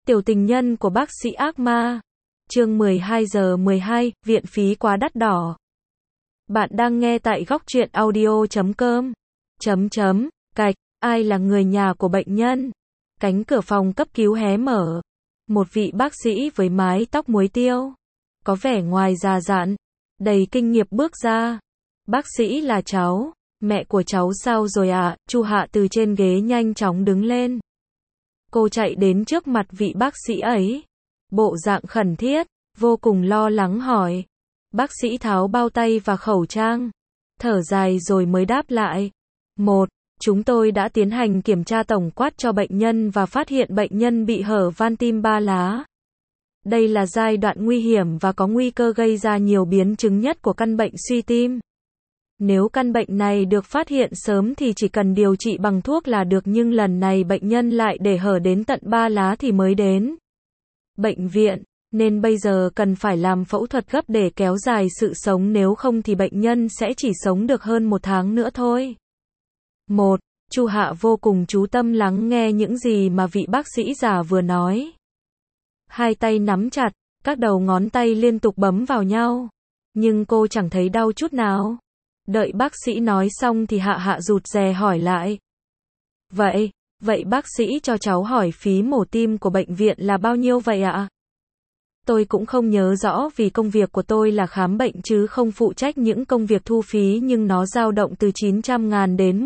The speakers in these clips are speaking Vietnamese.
Tiểu tình nhân của bác sĩ ác ma. Chương 12:12, viện phí quá đắt đỏ. Bạn đang nghe tại góc truyện audio.com. Ai là người nhà của bệnh nhân? Cánh cửa phòng cấp cứu hé mở. Một vị bác sĩ với mái tóc muối tiêu, có vẻ ngoài già dặn, đầy kinh nghiệm bước ra. Bác sĩ là cháu. Mẹ của cháu sao rồi ạ? Chu Hạ từ trên ghế nhanh chóng đứng lên. Cô chạy đến trước mặt vị bác sĩ ấy. Bộ dạng khẩn thiết, vô cùng lo lắng hỏi. Bác sĩ tháo bao tay và khẩu trang, thở dài rồi mới đáp lại. Chúng tôi đã tiến hành kiểm tra tổng quát cho bệnh nhân và phát hiện bệnh nhân bị hở van tim 3 lá. Đây là giai đoạn nguy hiểm và có nguy cơ gây ra nhiều biến chứng nhất của căn bệnh suy tim. Nếu căn bệnh này được phát hiện sớm thì chỉ cần điều trị bằng thuốc là được, nhưng lần này bệnh nhân lại để hở đến tận 3 lá thì mới đến bệnh viện, nên bây giờ cần phải làm phẫu thuật gấp để kéo dài sự sống, nếu không thì bệnh nhân sẽ chỉ sống được hơn 1 tháng nữa thôi. Chu Hạ vô cùng chú tâm lắng nghe những gì mà vị bác sĩ già vừa nói. Hai tay nắm chặt, các đầu ngón tay liên tục bấm vào nhau, nhưng cô chẳng thấy đau chút nào. Đợi bác sĩ nói xong thì Hạ rụt rè hỏi lại. Vậy bác sĩ cho cháu hỏi phí mổ tim của bệnh viện là bao nhiêu vậy ạ? Tôi cũng không nhớ rõ vì công việc của tôi là khám bệnh chứ không phụ trách những công việc thu phí, nhưng nó dao động từ 900.000 đến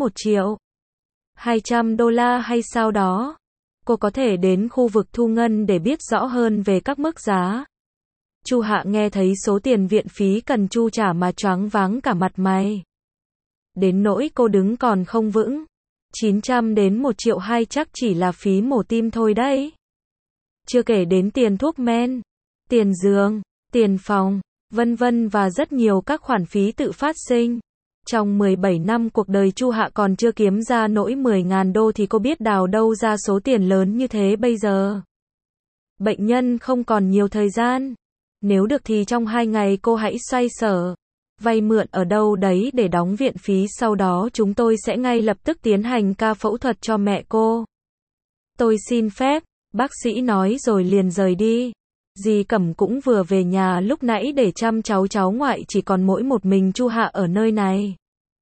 1.200.000 hay sao đó. Cô có thể đến khu vực thu ngân để biết rõ hơn về các mức giá. Chu Hạ nghe thấy số tiền viện phí cần chu trả mà choáng váng cả mặt mày. Đến nỗi cô đứng còn không vững. 900 đến 1.200.000 chắc chỉ là phí mổ tim thôi đấy. Chưa kể đến tiền thuốc men, tiền giường, tiền phòng, vân vân và rất nhiều các khoản phí tự phát sinh. Trong 17 năm cuộc đời Chu Hạ còn chưa kiếm ra nỗi 10.000 đô thì cô biết đào đâu ra số tiền lớn như thế bây giờ. Bệnh nhân không còn nhiều thời gian. Nếu được thì trong 2 ngày cô hãy xoay sở, vay mượn ở đâu đấy để đóng viện phí, sau đó chúng tôi sẽ ngay lập tức tiến hành ca phẫu thuật cho mẹ cô. Tôi xin phép, bác sĩ nói rồi liền rời đi. Dì Cẩm cũng vừa về nhà lúc nãy để chăm cháu ngoại, chỉ còn mỗi một mình Chu Hạ ở nơi này.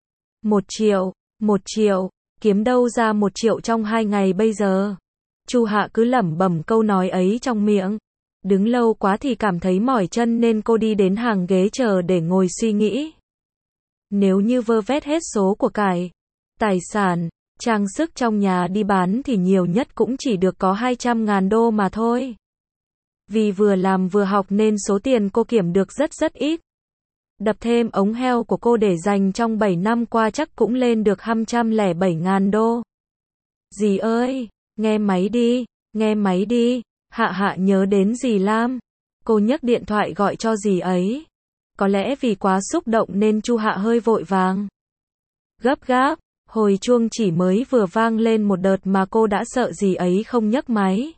1 triệu, kiếm đâu ra 1 triệu trong 2 ngày bây giờ? Chu Hạ cứ lẩm bẩm câu nói ấy trong miệng. Đứng lâu quá thì cảm thấy mỏi chân nên cô đi đến hàng ghế chờ để ngồi suy nghĩ. Nếu như vơ vét hết số của cải, tài sản, trang sức trong nhà đi bán thì nhiều nhất cũng chỉ được có 200.000 đô mà thôi. Vì vừa làm vừa học nên số tiền cô kiểm được rất ít. Đập thêm ống heo của cô để dành trong 7 năm qua chắc cũng lên được 207.000 đô. Dì ơi, nghe máy đi. Hạ nhớ đến dì Lam. Cô nhấc điện thoại gọi cho dì ấy. Có lẽ vì quá xúc động nên Chu Hạ hơi vội vàng. Gấp gáp, hồi chuông chỉ mới vừa vang lên một đợt mà cô đã sợ dì ấy không nhấc máy.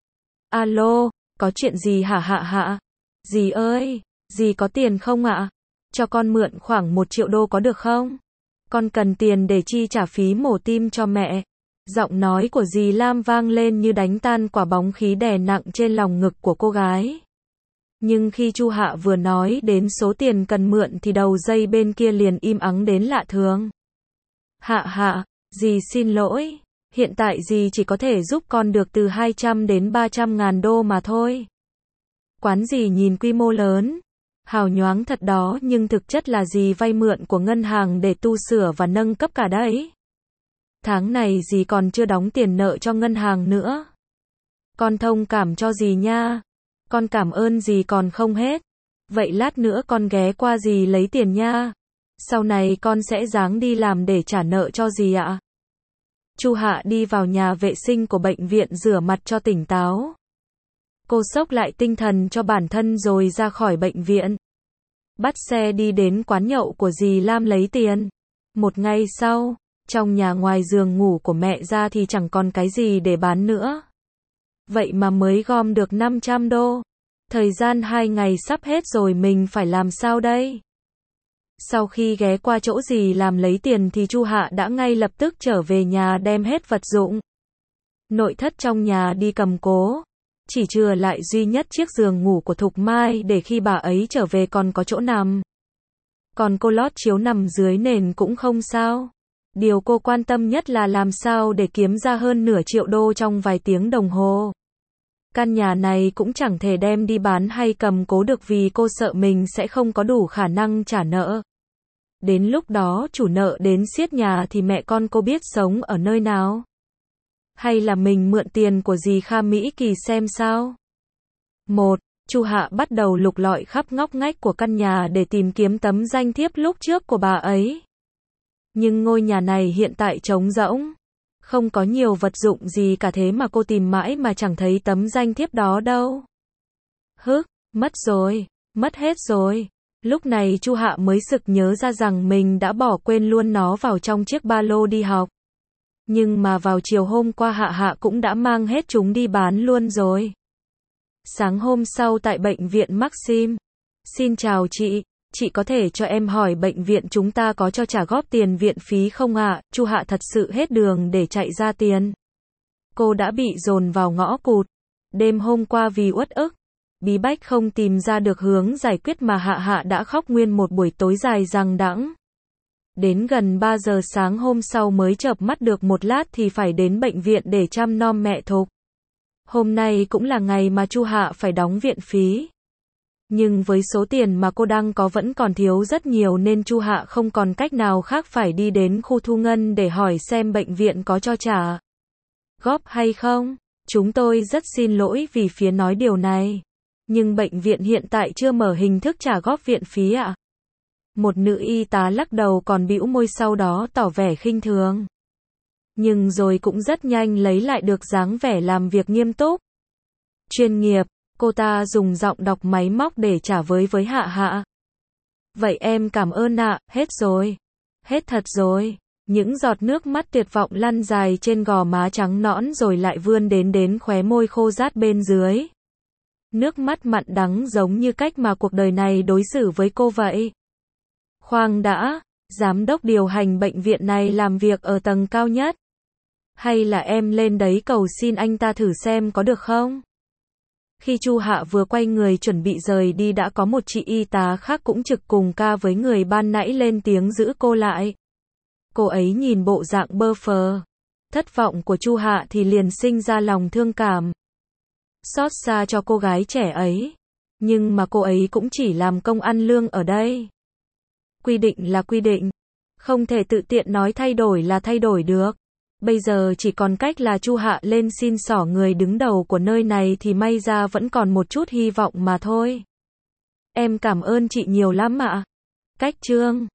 Alo, có chuyện gì hả Hạ? Dì ơi, dì có tiền không ạ? Cho con mượn khoảng 1 triệu đô có được không? Con cần tiền để chi trả phí mổ tim cho mẹ. Giọng nói của dì Lam vang lên như đánh tan quả bóng khí đè nặng trên lòng ngực của cô gái. Nhưng khi Chu Hạ vừa nói đến số tiền cần mượn thì đầu dây bên kia liền im ắng đến lạ thường. Hạ, dì xin lỗi. Hiện tại dì chỉ có thể giúp con được từ 200 đến 300.000 đô mà thôi. Quán dì nhìn quy mô lớn, hào nhoáng thật đó, nhưng thực chất là dì vay mượn của ngân hàng để tu sửa và nâng cấp cả đấy. Tháng này dì còn chưa đóng tiền nợ cho ngân hàng nữa. Con thông cảm cho dì nha. Con cảm ơn dì còn không hết. Vậy lát nữa con ghé qua dì lấy tiền nha. Sau này con sẽ ráng đi làm để trả nợ cho dì ạ. Chu Hạ đi vào nhà vệ sinh của bệnh viện rửa mặt cho tỉnh táo. Cô xốc lại tinh thần cho bản thân rồi ra khỏi bệnh viện. Bắt xe đi đến quán nhậu của dì Lam lấy tiền. Một ngày sau, trong nhà ngoài giường ngủ của mẹ ra thì chẳng còn cái gì để bán nữa. Vậy mà mới gom được 500 đô. Thời gian 2 ngày sắp hết rồi, mình phải làm sao đây? Sau khi ghé qua chỗ dì làm lấy tiền thì Chu Hạ đã ngay lập tức trở về nhà đem hết vật dụng nội thất trong nhà đi cầm cố. Chỉ chừa lại duy nhất chiếc giường ngủ của Thục Mai để khi bà ấy trở về còn có chỗ nằm. Còn cô lót chiếu nằm dưới nền cũng không sao. Điều cô quan tâm nhất là làm sao để kiếm ra hơn nửa triệu đô trong vài tiếng đồng hồ. Căn nhà này cũng chẳng thể đem đi bán hay cầm cố được vì cô sợ mình sẽ không có đủ khả năng trả nợ. Đến lúc đó chủ nợ đến siết nhà thì mẹ con cô biết sống ở nơi nào? Hay là mình mượn tiền của dì Kha Mỹ Kỳ xem sao? 1. Chu Hạ bắt đầu lục lọi khắp ngóc ngách của căn nhà để tìm kiếm tấm danh thiếp lúc trước của bà ấy. Nhưng ngôi nhà này hiện tại trống rỗng. Không có nhiều vật dụng gì cả thế mà cô tìm mãi mà chẳng thấy tấm danh thiếp đó đâu. Mất rồi, mất hết rồi. Lúc này Chu Hạ mới sực nhớ ra rằng mình đã bỏ quên luôn nó vào trong chiếc ba lô đi học. Nhưng mà vào chiều hôm qua Hạ cũng đã mang hết chúng đi bán luôn rồi. Sáng hôm sau tại bệnh viện Maxim. Xin chào chị có thể cho em hỏi bệnh viện chúng ta có cho trả góp tiền viện phí không ạ? Chu Hạ thật sự hết đường để chạy ra tiền. Cô đã bị dồn vào ngõ cụt. Đêm hôm qua vì uất ức, bí bách không tìm ra được hướng giải quyết mà Hạ đã khóc nguyên một buổi tối dài dằng đẵng. Đến gần 3 giờ sáng hôm sau mới chợp mắt được một lát thì phải đến bệnh viện để chăm nom mẹ Thục. Hôm nay cũng là ngày mà Chu Hạ phải đóng viện phí. Nhưng với số tiền mà cô đang có vẫn còn thiếu rất nhiều nên Chu Hạ không còn cách nào khác phải đi đến khu thu ngân để hỏi xem bệnh viện có cho trả góp hay không. Chúng tôi rất xin lỗi vì phía nói điều này. Nhưng bệnh viện hiện tại chưa mở hình thức trả góp viện phí ạ. Một nữ y tá lắc đầu còn bĩu môi sau đó tỏ vẻ khinh thường. Nhưng rồi cũng rất nhanh lấy lại được dáng vẻ làm việc nghiêm túc. Chuyên nghiệp, cô ta dùng giọng đọc máy móc để trả với Hạ. Vậy em cảm ơn ạ, hết rồi. Hết thật rồi. Những giọt nước mắt tuyệt vọng lăn dài trên gò má trắng nõn rồi lại vươn đến khóe môi khô rát bên dưới. Nước mắt mặn đắng giống như cách mà cuộc đời này đối xử với cô vậy. Khoan đã, giám đốc điều hành bệnh viện này làm việc ở tầng cao nhất. Hay là em lên đấy cầu xin anh ta thử xem có được không? Khi Chu Hạ vừa quay người chuẩn bị rời đi đã có một chị y tá khác cũng trực cùng ca với người ban nãy lên tiếng giữ cô lại. Cô ấy nhìn bộ dạng bơ phờ, thất vọng của Chu Hạ thì liền sinh ra lòng thương cảm. Xót xa cho cô gái trẻ ấy. Nhưng mà cô ấy cũng chỉ làm công ăn lương ở đây. Quy định là quy định. Không thể tự tiện nói thay đổi là thay đổi được. Bây giờ chỉ còn cách là Chu Hạ lên xin xỏ người đứng đầu của nơi này thì may ra vẫn còn một chút hy vọng mà thôi. Em cảm ơn chị nhiều lắm ạ. Cách chương